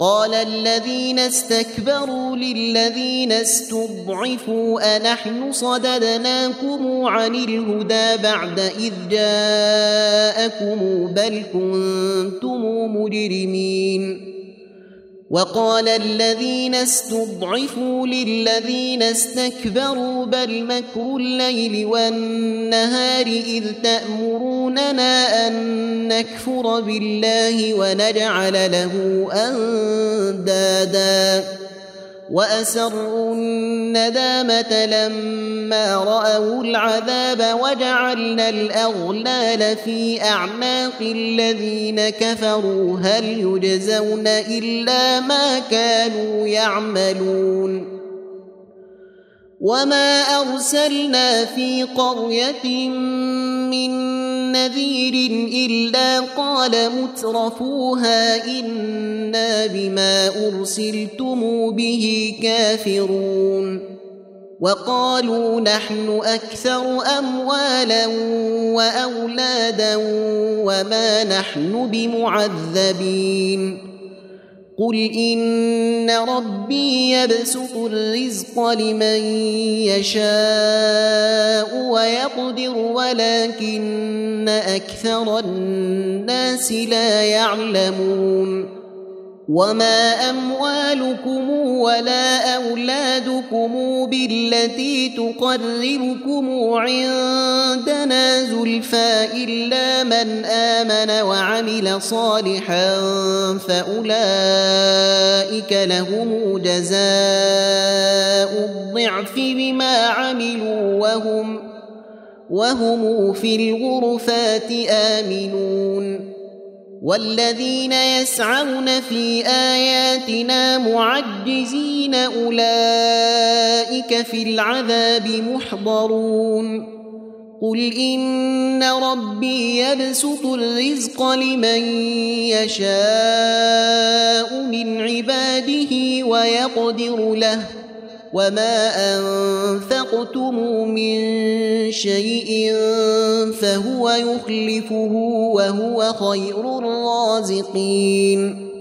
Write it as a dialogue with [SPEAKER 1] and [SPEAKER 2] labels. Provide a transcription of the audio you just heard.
[SPEAKER 1] قال الذين استكبروا للذين استضعفوا أنحن صددناكم عن الهدى بعد إذ جاءكم بل كنتم مجرمين وقال الذين استضعفوا للذين استكبروا بل مكر الليل والنهار إذ تأمروننا أن نكفر بالله ونجعل له أندادا وأسروا الندامة لما رأوا العذاب وجعلنا الأغلال في أعناق الذين كفروا هل يجزون إلا ما كانوا يعملون وما أرسلنا في قرية من نذير إلا قال مترفوها إنا بما أرسلتم به كافرون وقالوا نحن أكثر أموالا وأولادا وما نحن بمعذبين قل إن ربي يبسط الرزق لمن يشاء ويقدر ولكن أكثر الناس لا يعلمون وما أموالكم ولا أولادكم بالتي تقربكم عندنا زلفى إلا من آمن وعمل صالحا فأولئك لهم جزاء الضعف بما عملوا وهم في الغرفات آمنون والذين يسعون في آياتنا معجزين أولئك في العذاب محضرون قل إن ربي يبسط الرزق لمن يشاء من عباده ويقدر له وما أنفقتم من شيء فهو يخلفه وهو خير الرازقين